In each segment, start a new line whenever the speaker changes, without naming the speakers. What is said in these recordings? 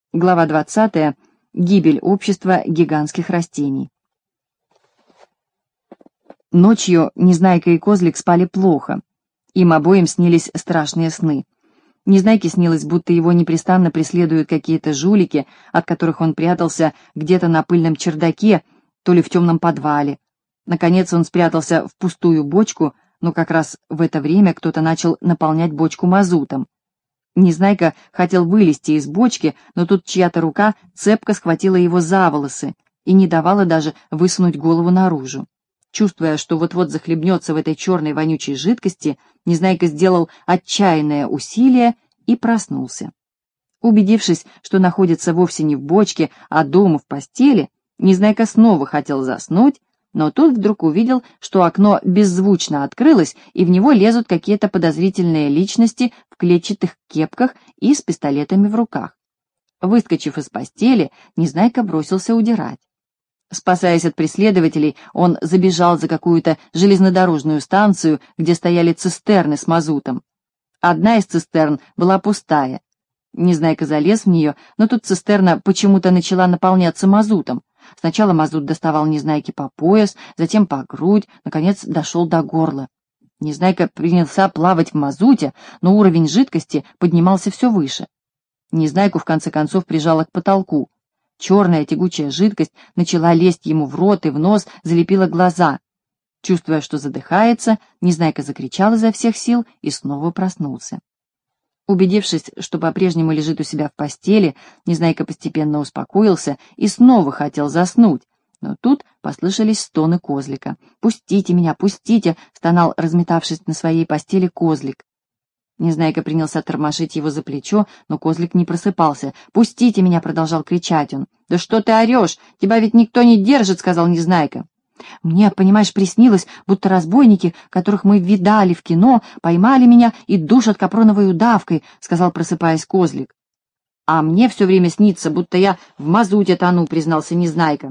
Глава 20. Гибель общества гигантских растений. Ночью Незнайка и Козлик спали плохо. Им обоим снились страшные сны. Незнайке снилось, будто его непрестанно преследуют какие-то жулики, от которых он прятался где-то на пыльном чердаке, то ли в темном подвале. Наконец он спрятался в пустую бочку, но как раз в это время кто-то начал наполнять бочку мазутом. Незнайка хотел вылезти из бочки, но тут чья-то рука цепко схватила его за волосы и не давала даже высунуть голову наружу. Чувствуя, что вот-вот захлебнется в этой черной вонючей жидкости, Незнайка сделал отчаянное усилие и проснулся. Убедившись, что находится вовсе не в бочке, а дома в постели, Незнайка снова хотел заснуть, но тут вдруг увидел, что окно беззвучно открылось, и в него лезут какие-то подозрительные личности в клетчатых кепках и с пистолетами в руках. Выскочив из постели, Незнайка бросился удирать. Спасаясь от преследователей, он забежал за какую-то железнодорожную станцию, где стояли цистерны с мазутом. Одна из цистерн была пустая. Незнайка залез в нее, но тут цистерна почему-то начала наполняться мазутом. Сначала мазут доставал Незнайке по пояс, затем по грудь, наконец дошел до горла. Незнайка принялся плавать в мазуте, но уровень жидкости поднимался все выше. Незнайку в конце концов прижало к потолку. Черная тягучая жидкость начала лезть ему в рот и в нос, залепила глаза. Чувствуя, что задыхается, Незнайка закричал изо всех сил и снова проснулся. Убедившись, что по-прежнему лежит у себя в постели, Незнайка постепенно успокоился и снова хотел заснуть. Но тут послышались стоны Козлика. «Пустите меня, пустите!» — стонал, разметавшись на своей постели, Козлик. Незнайка принялся тормошить его за плечо, но Козлик не просыпался. «Пустите меня!» — продолжал кричать он. «Да что ты орешь? Тебя ведь никто не держит!» — сказал Незнайка. «Мне, понимаешь, приснилось, будто разбойники, которых мы видали в кино, поймали меня и душат капроновой удавкой», — сказал, просыпаясь, Козлик. «А мне все время снится, будто я в мазуте тону», — признался Незнайка.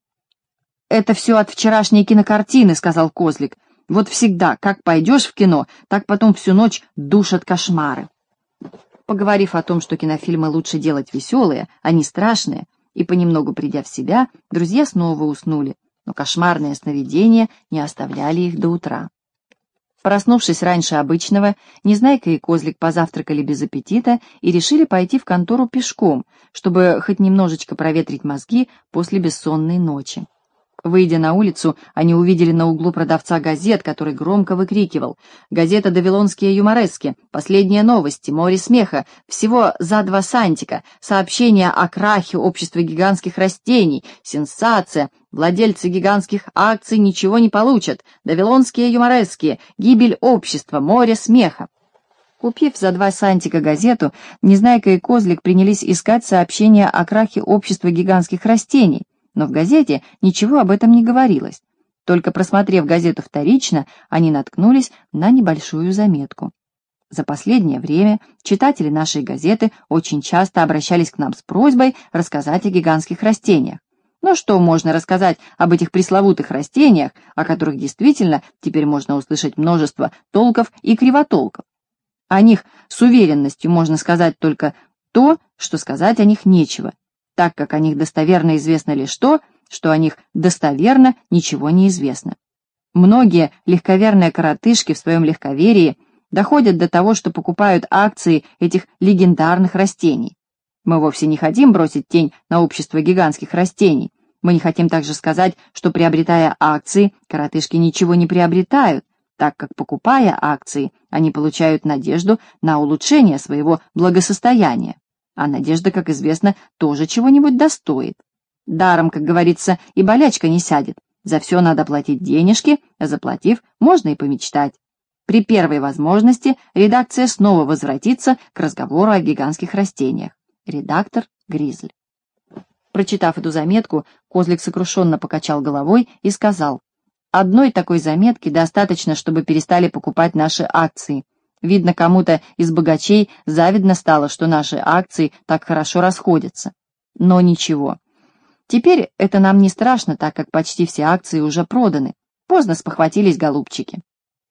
«Это все от вчерашней кинокартины», — сказал Козлик. «Вот всегда, как пойдешь в кино, так потом всю ночь душат кошмары». Поговорив о том, что кинофильмы лучше делать веселые, а не страшные, и понемногу придя в себя, друзья снова уснули. Но кошмарные сновидения не оставляли их до утра. Проснувшись раньше обычного, Незнайка и Козлик позавтракали без аппетита и решили пойти в контору пешком, чтобы хоть немножечко проветрить мозги после бессонной ночи. Выйдя на улицу, они увидели на углу продавца газет, который громко выкрикивал: «Газета «Давилонские юморески», последние новости, море смеха, всего за 2 сантика, сообщение о крахе общества гигантских растений, сенсация, владельцы гигантских акций ничего не получат, «Давилонские юморески», гибель общества, море смеха». Купив за 2 сантика газету, Незнайка и Козлик принялись искать сообщение о крахе общества гигантских растений. Но в газете ничего об этом не говорилось. Только просмотрев газету вторично, они наткнулись на небольшую заметку. За последнее время читатели нашей газеты очень часто обращались к нам с просьбой рассказать о гигантских растениях. Но что можно рассказать об этих пресловутых растениях, о которых действительно теперь можно услышать множество толков и кривотолков? О них с уверенностью можно сказать только то, что сказать о них нечего, так как о них достоверно известно лишь то, что о них достоверно ничего не известно. Многие легковерные коротышки в своем легковерии доходят до того, что покупают акции этих легендарных растений. Мы вовсе не хотим бросить тень на общество гигантских растений. Мы не хотим также сказать, что, приобретая акции, коротышки ничего не приобретают, так как, покупая акции, они получают надежду на улучшение своего благосостояния. А надежда, как известно, тоже чего-нибудь достоит. Даром, как говорится, и болячка не сядет. За все надо платить денежки, а заплатив, можно и помечтать. При первой возможности редакция снова возвратится к разговору о гигантских растениях. Редактор Гризли. Прочитав эту заметку, Козлик сокрушенно покачал головой и сказал: «Одной такой заметки достаточно, чтобы перестали покупать наши акции. Видно, кому-то из богачей завидно стало, что наши акции так хорошо расходятся. Но ничего. Теперь это нам не страшно, так как почти все акции уже проданы. Поздно спохватились голубчики.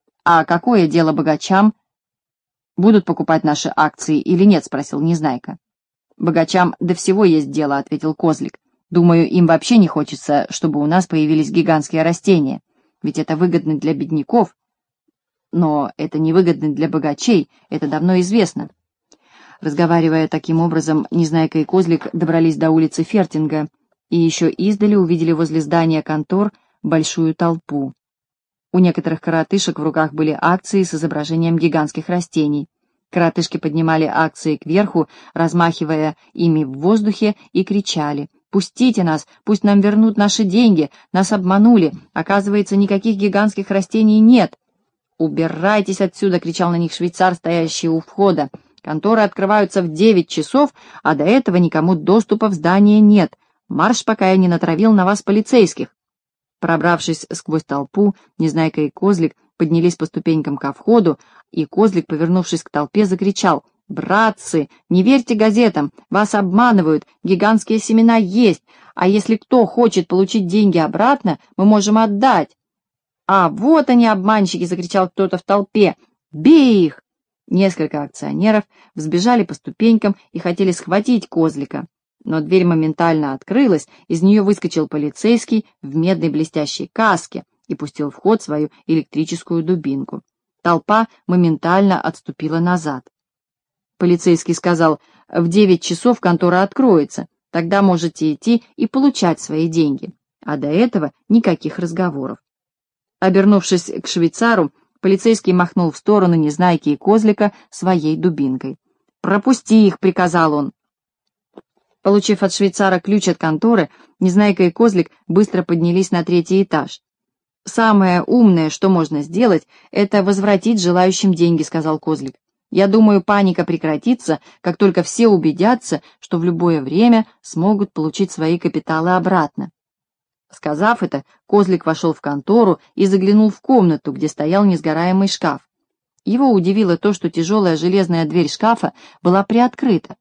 А какое дело богачам, будут покупать наши акции или нет?» — спросил Незнайка. «Богачам до всего есть дело», — ответил Козлик. «Думаю, им вообще не хочется, чтобы у нас появились гигантские растения. Ведь это выгодно для бедняков. Но это невыгодно для богачей, это давно известно». Разговаривая таким образом, Незнайка и Козлик добрались до улицы Фертинга и еще издали увидели возле здания контор большую толпу. У некоторых коротышек в руках были акции с изображением гигантских растений. Коротышки поднимали акции кверху, размахивая ими в воздухе, и кричали: «Пустите нас! Пусть нам вернут наши деньги! Нас обманули! Оказывается, никаких гигантских растений нет!» «Убирайтесь отсюда!» — кричал на них швейцар, стоящий у входа. «Конторы открываются в 9 часов, а до этого никому доступа в здание нет. Марш, пока я не натравил на вас полицейских!» Пробравшись сквозь толпу, Незнайка и Козлик поднялись по ступенькам ко входу, и Козлик, повернувшись к толпе, закричал: «Братцы, не верьте газетам, вас обманывают, гигантские семена есть, а если кто хочет получить деньги обратно, мы можем отдать». «А вот они, обманщики!» — закричал кто-то в толпе. «Бей их!» Несколько акционеров взбежали по ступенькам и хотели схватить Козлика. Но дверь моментально открылась, из нее выскочил полицейский в медной блестящей каске и пустил в ход свою электрическую дубинку. Толпа моментально отступила назад. Полицейский сказал: «В 9 часов контора откроется, тогда можете идти и получать свои деньги, а до этого никаких разговоров». Обернувшись к швейцару, полицейский махнул в сторону Незнайки и Козлика своей дубинкой. «Пропусти их!» — приказал он. Получив от швейцара ключ от конторы, Незнайка и Козлик быстро поднялись на 3-й этаж. «Самое умное, что можно сделать, это возвратить желающим деньги», — сказал Козлик. «Я думаю, паника прекратится, как только все убедятся, что в любое время смогут получить свои капиталы обратно». Сказав это, Козлик вошел в контору и заглянул в комнату, где стоял несгораемый шкаф. Его удивило то, что тяжелая железная дверь шкафа была приоткрыта.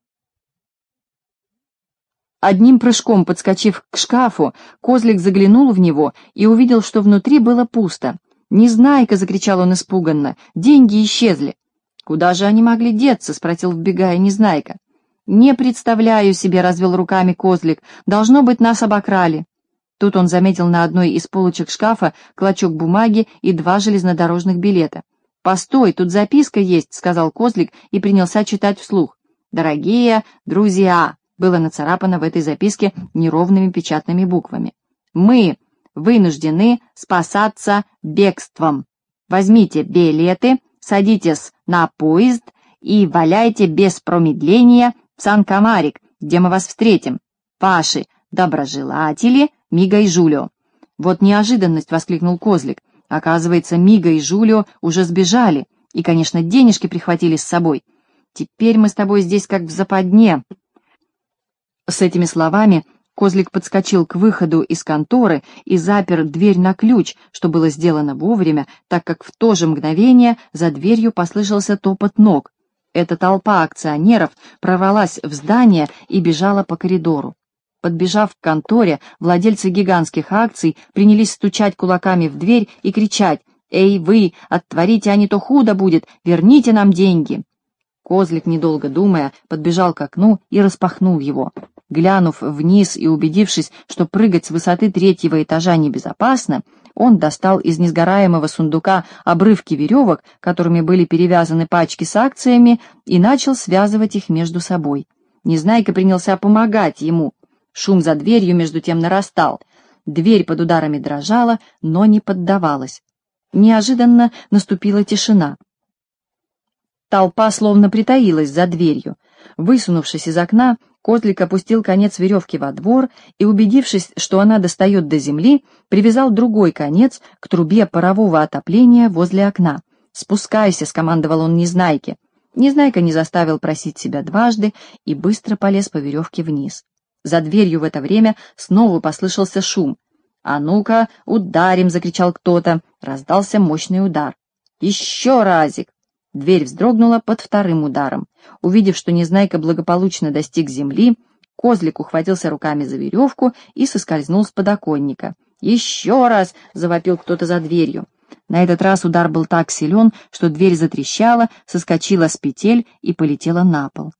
Одним прыжком подскочив к шкафу, Козлик заглянул в него и увидел, что внутри было пусто. «Незнайка!» — закричал он испуганно. «Деньги исчезли!» «Куда же они могли деться?» — спросил, вбегая Незнайка. «Не представляю себе!» — развел руками Козлик. «Должно быть, нас обокрали!» Тут он заметил на одной из полочек шкафа клочок бумаги и 2 железнодорожных билета. «Постой, тут записка есть!» — сказал Козлик и принялся читать вслух. «Дорогие друзья!» было нацарапано в этой записке неровными печатными буквами. «Мы вынуждены спасаться бегством. Возьмите билеты, садитесь на поезд и валяйте без промедления в Сан-Камарик, где мы вас встретим. Ваши доброжелатели Мига и Жулио». «Вот неожиданность!» — воскликнул Козлик. «Оказывается, Мига и Жулио уже сбежали, и, конечно, денежки прихватили с собой. Теперь мы с тобой здесь как в западне». С этими словами Козлик подскочил к выходу из конторы и запер дверь на ключ, что было сделано вовремя, так как в то же мгновение за дверью послышался топот ног. Эта толпа акционеров прорвалась в здание и бежала по коридору. Подбежав к конторе, владельцы гигантских акций принялись стучать кулаками в дверь и кричать: «Эй вы, отворите, а не то худо будет, верните нам деньги!» Козлик, недолго думая, подбежал к окну и распахнул его. Глянув вниз и убедившись, что прыгать с высоты 3-го этажа небезопасно, он достал из несгораемого сундука обрывки веревок, которыми были перевязаны пачки с акциями, и начал связывать их между собой. Незнайка принялся помогать ему. Шум за дверью между тем нарастал. Дверь под ударами дрожала, но не поддавалась. Неожиданно наступила тишина. Толпа словно притаилась за дверью. Высунувшись из окна, Козлик опустил конец веревки во двор и, убедившись, что она достает до земли, привязал другой конец к трубе парового отопления возле окна. «Спускайся!» — скомандовал он Незнайке. Незнайка не заставил просить себя дважды и быстро полез по веревке вниз. За дверью в это время снова послышался шум. «А ну-ка, ударим!» — закричал кто-то. Раздался мощный удар. «Еще разик!» Дверь вздрогнула под 2-м ударом. Увидев, что Незнайка благополучно достиг земли, Козлик ухватился руками за веревку и соскользнул с подоконника. «Еще раз!» — завопил кто-то за дверью. На этот раз удар был так силен, что дверь затрещала, соскочила с петель и полетела на пол.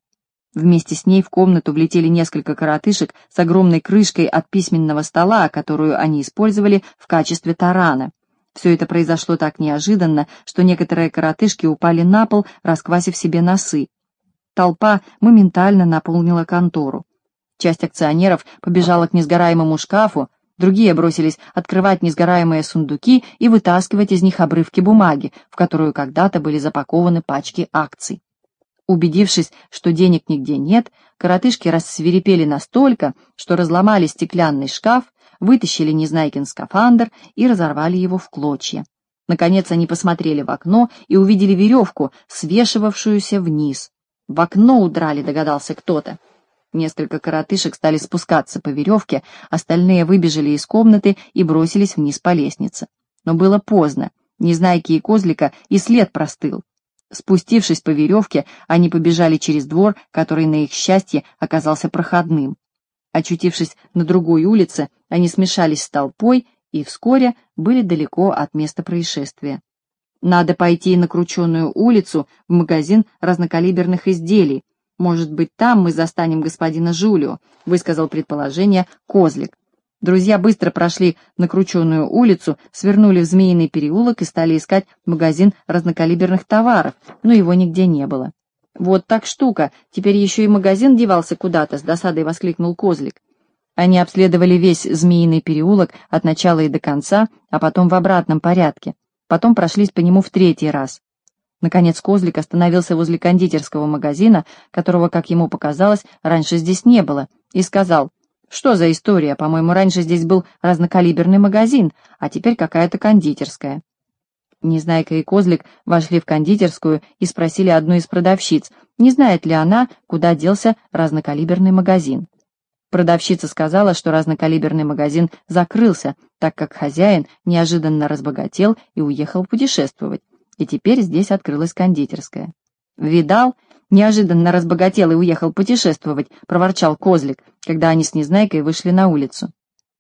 Вместе с ней в комнату влетели несколько коротышек с огромной крышкой от письменного стола, которую они использовали в качестве тарана. Все это произошло так неожиданно, что некоторые коротышки упали на пол, расквасив себе носы. Толпа моментально наполнила контору. Часть акционеров побежала к несгораемому шкафу, другие бросились открывать несгораемые сундуки и вытаскивать из них обрывки бумаги, в которую когда-то были запакованы пачки акций. Убедившись, что денег нигде нет, коротышки рассвирепели настолько, что разломали стеклянный шкаф, вытащили Незнайкин скафандр и разорвали его в клочья. Наконец они посмотрели в окно и увидели веревку, свешивавшуюся вниз. «В окно удрали», — догадался кто-то. Несколько коротышек стали спускаться по веревке, остальные выбежали из комнаты и бросились вниз по лестнице. Но было поздно, Незнайки и Козлика и след простыл. Спустившись по веревке, они побежали через двор, который, на их счастье, оказался проходным. Очутившись на другой улице, они смешались с толпой и вскоре были далеко от места происшествия. «Надо пойти на Крученую улицу, в магазин разнокалиберных изделий. Может быть, там мы застанем господина Жулио», — высказал предположение Козлик. Друзья быстро прошли на Крученую улицу, свернули в Змеиный переулок и стали искать магазин разнокалиберных товаров, но его нигде не было. «Вот так штука, теперь еще и магазин девался куда-то», — с досадой воскликнул Козлик. Они обследовали весь Змеиный переулок от начала и до конца, а потом в обратном порядке. Потом прошлись по нему в третий раз. Наконец Козлик остановился возле кондитерского магазина, которого, как ему показалось, раньше здесь не было, и сказал: «Что за история? По-моему, раньше здесь был разнокалиберный магазин, а теперь какая-то кондитерская». Незнайка и Козлик вошли в кондитерскую и спросили одну из продавщиц, не знает ли она, куда делся разнокалиберный магазин. Продавщица сказала, что разнокалиберный магазин закрылся, так как хозяин неожиданно разбогател и уехал путешествовать, и теперь здесь открылась кондитерская. «Видал? Неожиданно разбогател и уехал путешествовать», — проворчал Козлик, когда они с Незнайкой вышли на улицу.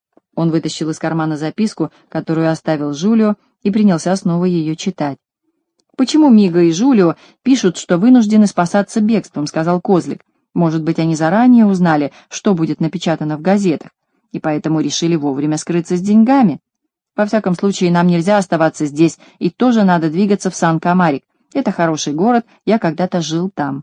Он вытащил из кармана записку, которую оставил Жулио, и принялся снова ее читать. «Почему Мига и Жулио пишут, что вынуждены спасаться бегством?» — сказал Козлик. «Может быть, они заранее узнали, что будет напечатано в газетах, и поэтому решили вовремя скрыться с деньгами? Во всяком случае, нам нельзя оставаться здесь, и тоже надо двигаться в Сан-Камарик. Это хороший город, я когда-то жил там».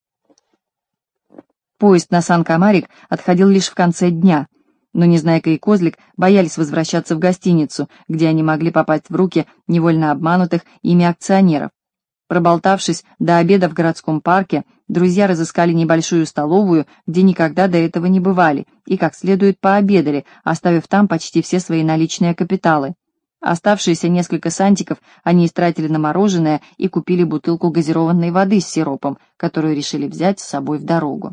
Поезд на Сан-Камарик отходил лишь в конце дня, но Незнайка и Козлик боялись возвращаться в гостиницу, где они могли попасть в руки невольно обманутых ими акционеров. Проболтавшись до обеда в городском парке, друзья разыскали небольшую столовую, где никогда до этого не бывали, и как следует пообедали, оставив там почти все свои наличные капиталы. Оставшиеся несколько сантиков они истратили на мороженое и купили бутылку газированной воды с сиропом, которую решили взять с собой в дорогу.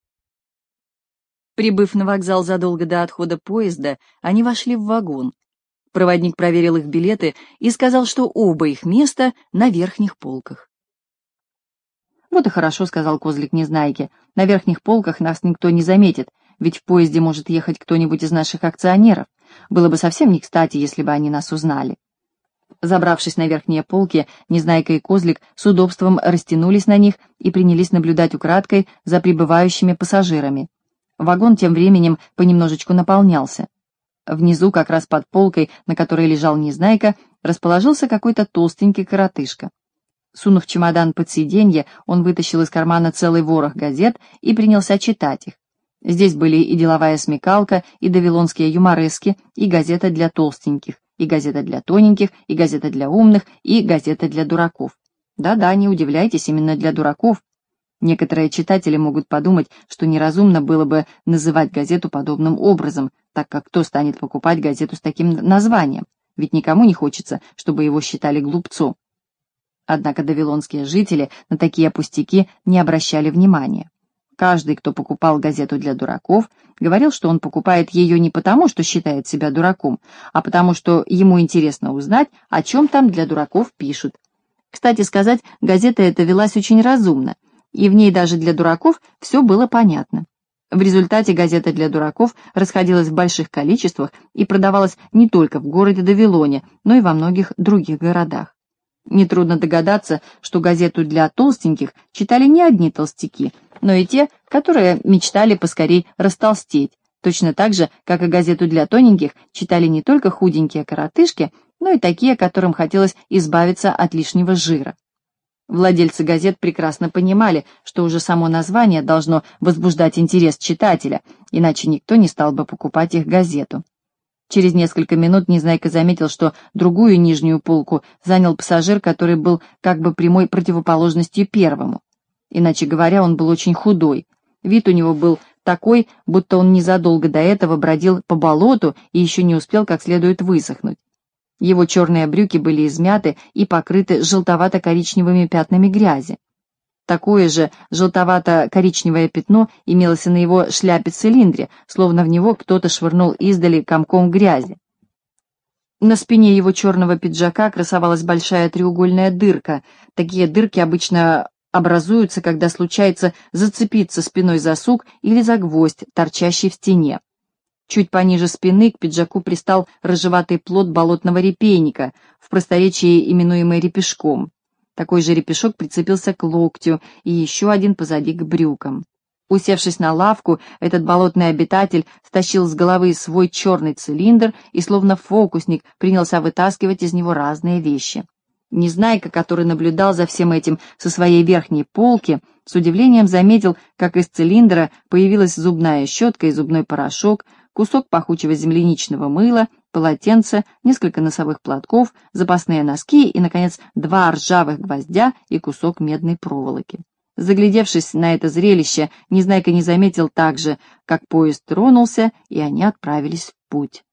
Прибыв на вокзал задолго до отхода поезда, они вошли в вагон. Проводник проверил их билеты и сказал, что оба их места на верхних полках. «Вот и хорошо», — сказал Козлик Незнайке. «На верхних полках нас никто не заметит, ведь в поезде может ехать кто-нибудь из наших акционеров. Было бы совсем не кстати, если бы они нас узнали». Забравшись на верхние полки, Незнайка и Козлик с удобством растянулись на них и принялись наблюдать украдкой за прибывающими пассажирами. Вагон тем временем понемножечку наполнялся. Внизу, как раз под полкой, на которой лежал Незнайка, расположился какой-то толстенький коротышка. Сунув чемодан под сиденье, он вытащил из кармана целый ворох газет и принялся читать их. Здесь были и деловая смекалка, и давилонские юморески, и газета для толстеньких, и газета для тоненьких, и газета для умных, и газета для дураков. Да-да, не удивляйтесь, именно для дураков. Некоторые читатели могут подумать, что неразумно было бы называть газету подобным образом, так как кто станет покупать газету с таким названием, ведь никому не хочется, чтобы его считали глупцом. Однако давилонские жители на такие пустяки не обращали внимания. Каждый, кто покупал газету для дураков, говорил, что он покупает ее не потому, что считает себя дураком, а потому, что ему интересно узнать, о чем там для дураков пишут. Кстати сказать, газета эта велась очень разумно, и в ней даже для дураков все было понятно. В результате газета для дураков расходилась в больших количествах и продавалась не только в городе Давилоне, но и во многих других городах. Нетрудно догадаться, что газету для толстеньких читали не одни толстяки, но и те, которые мечтали поскорей растолстеть, точно так же, как и газету для тоненьких, читали не только худенькие коротышки, но и такие, которым хотелось избавиться от лишнего жира. Владельцы газет прекрасно понимали, что уже само название должно возбуждать интерес читателя, иначе никто не стал бы покупать их газету. Через несколько минут Незнайка заметил, что другую нижнюю полку занял пассажир, который был как бы прямой противоположностью первому. Иначе говоря, он был очень худой. Вид у него был такой, будто он незадолго до этого бродил по болоту и еще не успел как следует высохнуть. Его черные брюки были измяты и покрыты желтовато-коричневыми пятнами грязи. Такое же желтовато-коричневое пятно имелось и на его шляпе-цилиндре, словно в него кто-то швырнул издали комком грязи. На спине его черного пиджака красовалась большая треугольная дырка. Такие дырки обычно образуются, когда случается зацепиться спиной за сук или за гвоздь, торчащий в стене. Чуть пониже спины к пиджаку пристал рыжеватый плод болотного репейника, в просторечии именуемый репешком. Такой же репешок прицепился к локтю и еще один позади к брюкам. Усевшись на лавку, этот болотный обитатель стащил с головы свой черный цилиндр и, словно фокусник, принялся вытаскивать из него разные вещи. Незнайка, который наблюдал за всем этим со своей верхней полки, с удивлением заметил, как из цилиндра появилась зубная щетка и зубной порошок, кусок пахучего земляничного мыла, полотенце, несколько носовых платков, запасные носки и, наконец, 2 ржавых гвоздя и кусок медной проволоки. Заглядевшись на это зрелище, Незнайка не заметил также, как поезд тронулся, и они отправились в путь.